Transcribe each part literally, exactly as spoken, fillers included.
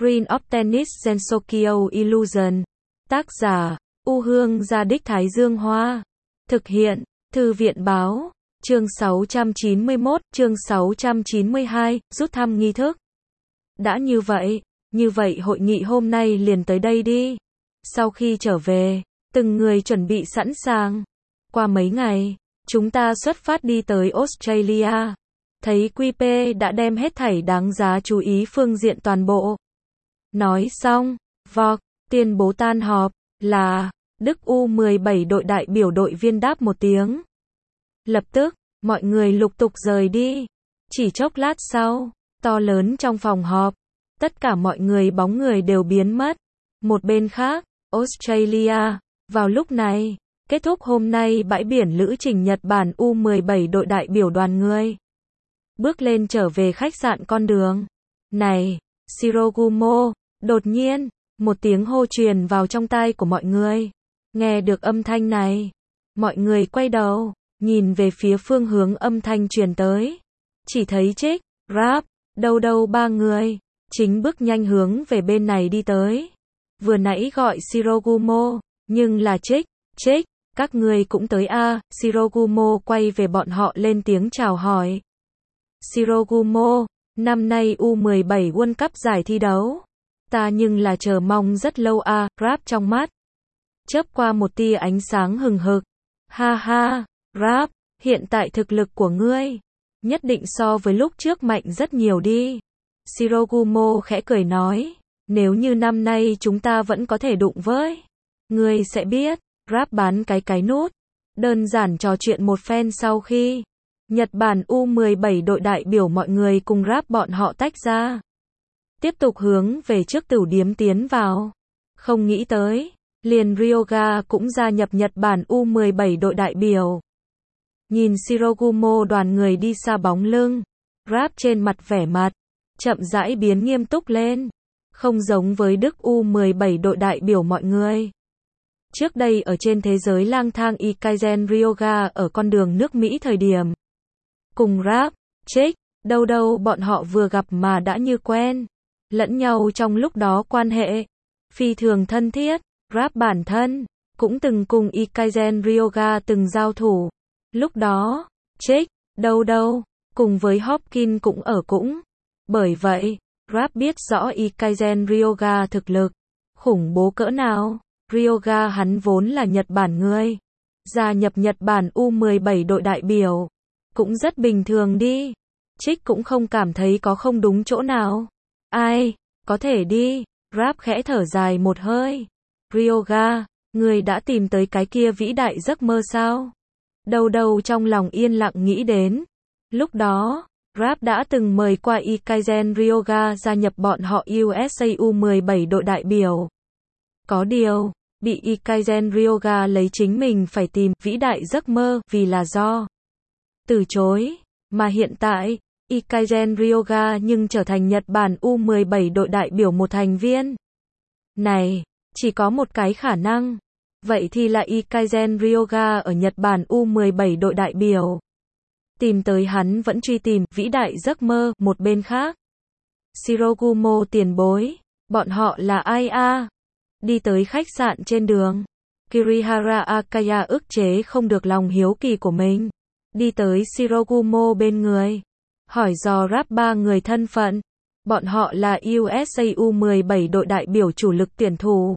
Green of Tennis Gensokyo Illusion. Tác giả, U Hương Gia Đích Thái Dương Hoa. Thực hiện, Thư viện Báo. Chương sáu trăm chín mươi mốt, chương sáu trăm chín mươi hai, rút thăm nghi thức. Đã như vậy, như vậy hội nghị hôm nay liền tới đây đi. Sau khi trở về, từng người chuẩn bị sẵn sàng. Qua mấy ngày, chúng ta xuất phát đi tới Australia. Thấy quy pê đã đem hết thảy đáng giá chú ý phương diện toàn bộ. Nói xong, Vọc, tuyên bố tan họp, là, Đức U mười bảy đội đại biểu đội viên đáp một tiếng. Lập tức, mọi người lục tục rời đi. Chỉ chốc lát sau, to lớn trong phòng họp, tất cả mọi người bóng người đều biến mất. Một bên khác, Australia, vào lúc này, kết thúc hôm nay bãi biển lữ trình Nhật Bản U mười bảy đội đại biểu đoàn người. Bước lên trở về khách sạn con đường. Này, Shirogumo, đột nhiên, một tiếng hô truyền vào trong tai của mọi người. Nghe được âm thanh này, mọi người quay đầu, nhìn về phía phương hướng âm thanh truyền tới. Chỉ thấy Trích, Rap, đâu đâu ba người, chính bước nhanh hướng về bên này đi tới. Vừa nãy gọi Shirogumo, nhưng là Trích, Trích, các người cũng tới a à? Shirogumo quay về bọn họ lên tiếng chào hỏi. Shirogumo, năm nay U mười bảy World Cup giải thi đấu. Ta nhưng là chờ mong rất lâu a à? Rap trong mắt chớp qua một tia ánh sáng hừng hực. Ha ha, Rap, hiện tại thực lực của ngươi nhất định so với lúc trước mạnh rất nhiều đi. Shirogumo khẽ cười nói, nếu như năm nay chúng ta vẫn có thể đụng với, ngươi sẽ biết. Rap bán cái cái nút. Đơn giản trò chuyện một phen sau khi Nhật Bản U mười bảy đội đại biểu mọi người cùng Rap bọn họ tách ra. Tiếp tục hướng về trước tửu điếm tiến vào. Không nghĩ tới, liền Ryoga cũng gia nhập Nhật Bản U mười bảy đội đại biểu. Nhìn Shirogumo đoàn người đi xa bóng lưng, Rap trên mặt vẻ mặt chậm rãi biến nghiêm túc lên. Không giống với Đức U mười bảy đội đại biểu mọi người. Trước đây ở trên thế giới lang thang Ikaizen Ryoga ở con đường nước Mỹ thời điểm. Cùng Rap, Trích, đâu đâu bọn họ vừa gặp mà đã như quen. Lẫn nhau trong lúc đó quan hệ phi thường thân thiết. Rap bản thân cũng từng cùng Ikaizen Ryoga từng giao thủ. Lúc đó, Trích, đâu đâu, cùng với Hopkins cũng ở cũng. Bởi vậy, Rap biết rõ Ikaizen Ryoga thực lực khủng bố cỡ nào. Ryoga hắn vốn là Nhật Bản người, gia nhập Nhật Bản U mười bảy đội đại biểu, cũng rất bình thường đi. Trích cũng không cảm thấy có không đúng chỗ nào. Ai, có thể đi. Rap khẽ thở dài một hơi. Ryoga, người đã tìm tới cái kia vĩ đại giấc mơ sao? Đâu đâu trong lòng yên lặng nghĩ đến. Lúc đó, Rap đã từng mời qua Ikaizen Ryoga gia nhập bọn họ u ét a U mười bảy đội đại biểu. Có điều, bị Ikaizen Ryoga lấy chính mình phải tìm vĩ đại giấc mơ vì là do từ chối. Mà hiện tại, Ikaizen Ryoga nhưng trở thành Nhật Bản U mười bảy đội đại biểu một thành viên. Này, chỉ có một cái khả năng. Vậy thì là Ikaizen Ryoga ở Nhật Bản U mười bảy đội đại biểu. Tìm tới hắn vẫn truy tìm vĩ đại giấc mơ. Một bên khác, Shirogumo tiền bối, bọn họ là ai a? Đi tới khách sạn trên đường, Kirihara Akaya ức chế không được lòng hiếu kỳ của mình. Đi tới Shirogumo bên người, hỏi dò Rap ba người thân phận. Bọn họ là u ét a U mười bảy đội đại biểu chủ lực tuyển thủ.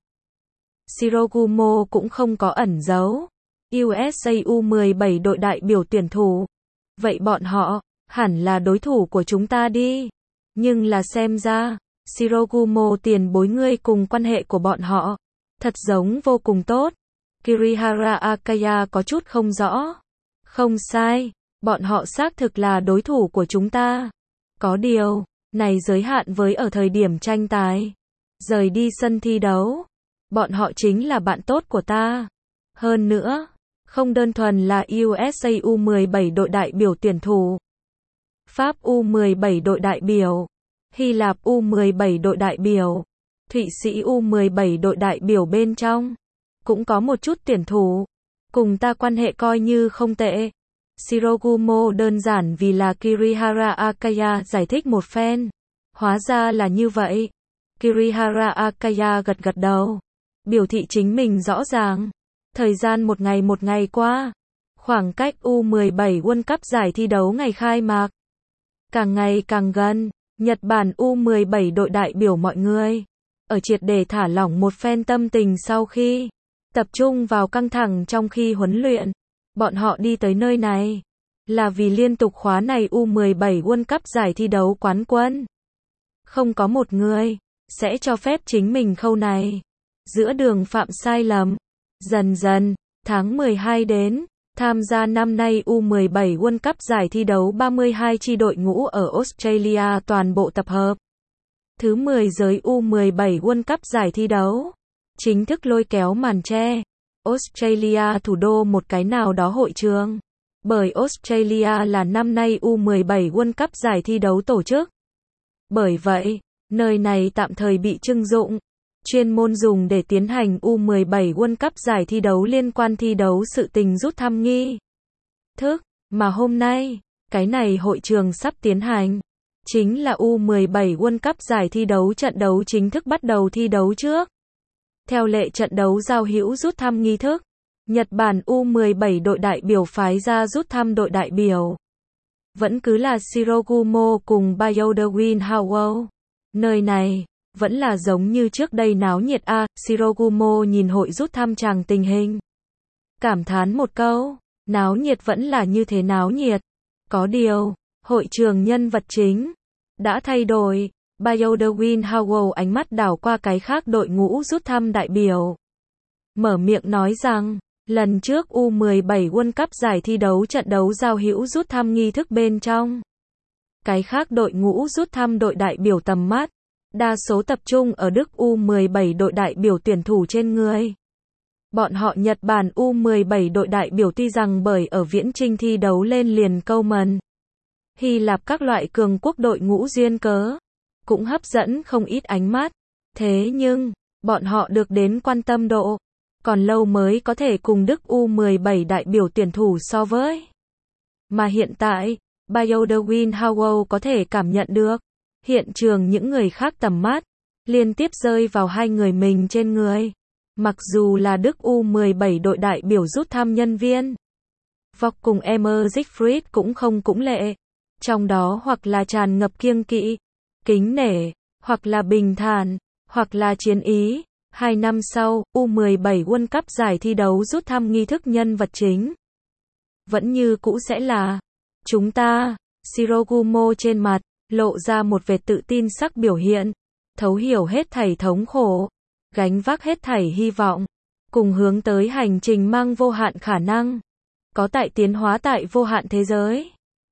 Shirogumo cũng không có ẩn giấu. u ét a U mười bảy đội đại biểu tuyển thủ. Vậy bọn họ, hẳn là đối thủ của chúng ta đi. Nhưng là xem ra, Shirogumo tiền bối ngươi cùng quan hệ của bọn họ thật giống vô cùng tốt. Kirihara Akaya có chút không rõ. Không sai, bọn họ xác thực là đối thủ của chúng ta. Có điều, này giới hạn với ở thời điểm tranh tài. Rời đi sân thi đấu, bọn họ chính là bạn tốt của ta. Hơn nữa, không đơn thuần là u ét a U mười bảy đội đại biểu tuyển thủ. Pháp U mười bảy đội đại biểu. Hy Lạp U mười bảy đội đại biểu, Thụy Sĩ U mười bảy đội đại biểu bên trong, cũng có một chút tuyển thủ, cùng ta quan hệ coi như không tệ. Shirogumo đơn giản vì là Kirihara Akaya giải thích một phen. Hóa ra là như vậy. Kirihara Akaya gật gật đầu, biểu thị chính mình rõ ràng. Thời gian một ngày một ngày qua, khoảng cách U mười bảy World Cup giải thi đấu ngày khai mạc càng ngày càng gần. Nhật Bản U mười bảy đội đại biểu mọi người ở triệt để thả lỏng một phen tâm tình sau khi tập trung vào căng thẳng trong khi huấn luyện. Bọn họ đi tới nơi này là vì liên tục khóa này U mười bảy World Cup giải thi đấu quán quân. Không có một người sẽ cho phép chính mình khâu này giữa đường phạm sai lầm. Dần dần, tháng mười hai đến, tham gia năm nay U mười bảy World Cup giải thi đấu ba mươi hai chi đội ngũ ở Australia toàn bộ tập hợp. Thứ mười giới U mười bảy World Cup giải thi đấu chính thức lôi kéo màn che. Australia thủ đô một cái nào đó hội trường. Bởi Australia là năm nay U mười bảy World Cup giải thi đấu tổ chức. Bởi vậy, nơi này tạm thời bị trưng dụng, chuyên môn dùng để tiến hành U mười bảy World Cup giải thi đấu liên quan thi đấu sự tình rút thăm nghi thức, mà hôm nay, cái này hội trường sắp tiến hành, chính là U mười bảy World Cup giải thi đấu trận đấu chính thức bắt đầu thi đấu trước. Theo lệ trận đấu giao hữu rút thăm nghi thức, Nhật Bản U mười bảy đội đại biểu phái ra rút thăm đội đại biểu. Vẫn cứ là Shirogumo cùng Bayodewin Howell. Nơi này vẫn là giống như trước đây náo nhiệt a. Shirogumo nhìn hội rút thăm chàng tình hình, cảm thán một câu, náo nhiệt vẫn là như thế náo nhiệt. Có điều, hội trường nhân vật chính đã thay đổi. Bayodewin Howell ánh mắt đảo qua cái khác đội ngũ rút thăm đại biểu, mở miệng nói rằng, lần trước U mười bảy World Cup giải thi đấu trận đấu giao hữu rút thăm nghi thức bên trong, cái khác đội ngũ rút thăm đội đại biểu tầm mắt đa số tập trung ở Đức U mười bảy đội đại biểu tuyển thủ trên người. Bọn họ Nhật Bản U mười bảy đội đại biểu tuy rằng bởi ở viễn trinh thi đấu lên liền câu mần Hy Lạp các loại cường quốc đội ngũ duyên cớ, cũng hấp dẫn không ít ánh mắt. Thế nhưng, bọn họ được đến quan tâm độ còn lâu mới có thể cùng Đức U mười bảy đại biểu tuyển thủ so với. Mà hiện tại, Bayodewin Howell có thể cảm nhận được hiện trường những người khác tầm mắt liên tiếp rơi vào hai người mình trên người. Mặc dù là Đức U mười bảy đội đại biểu rút thăm nhân viên Vọc cùng Emmer Siegfried cũng không cũng lệ. Trong đó hoặc là tràn ngập kiêng kỵ, kính nể, hoặc là bình thản, hoặc là chiến ý. Hai năm sau, U mười bảy World Cup giải thi đấu rút thăm nghi thức nhân vật chính vẫn như cũ sẽ là chúng ta. Shirogumo trên mặt lộ ra một vệt tự tin sắc biểu hiện, thấu hiểu hết thảy thống khổ, gánh vác hết thảy hy vọng, cùng hướng tới hành trình mang vô hạn khả năng, có tại tiến hóa tại vô hạn thế giới.